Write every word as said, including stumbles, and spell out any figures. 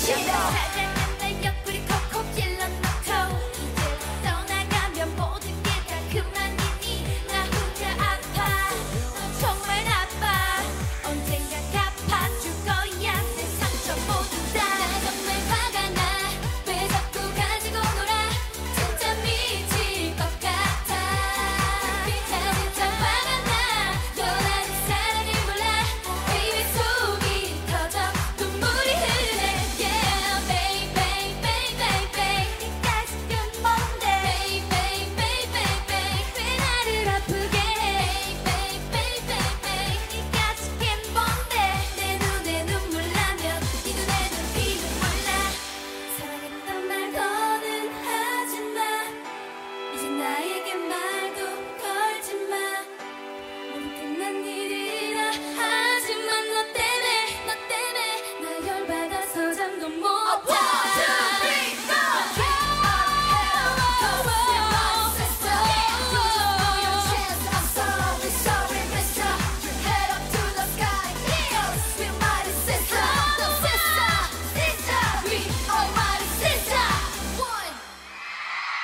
사랑한 날 옆구리 콕콕 찔러놓고 이제 떠나가면 모든 게 다 그만이니 나 혼자 아파 정말 나빠 언젠가 갚아줄 거야 내 상처 모두 다 나 정말 화가 나 왜 자꾸 가지고 놀아 진짜 미칠 것 같아 나 진짜 화가 나 너라는 사랑을 몰라 baby 속이 터져 눈물이 흐르네 yeah baby baby baby 네가 지금 뭔데 baby baby baby 왜 나를 아프게 해 baby baby 네가 지금 뭔데 내 눈에 눈물 나면 네 눈에 눈빛은 몰라 사랑했던 말 더는 하지마 이제 나에게 말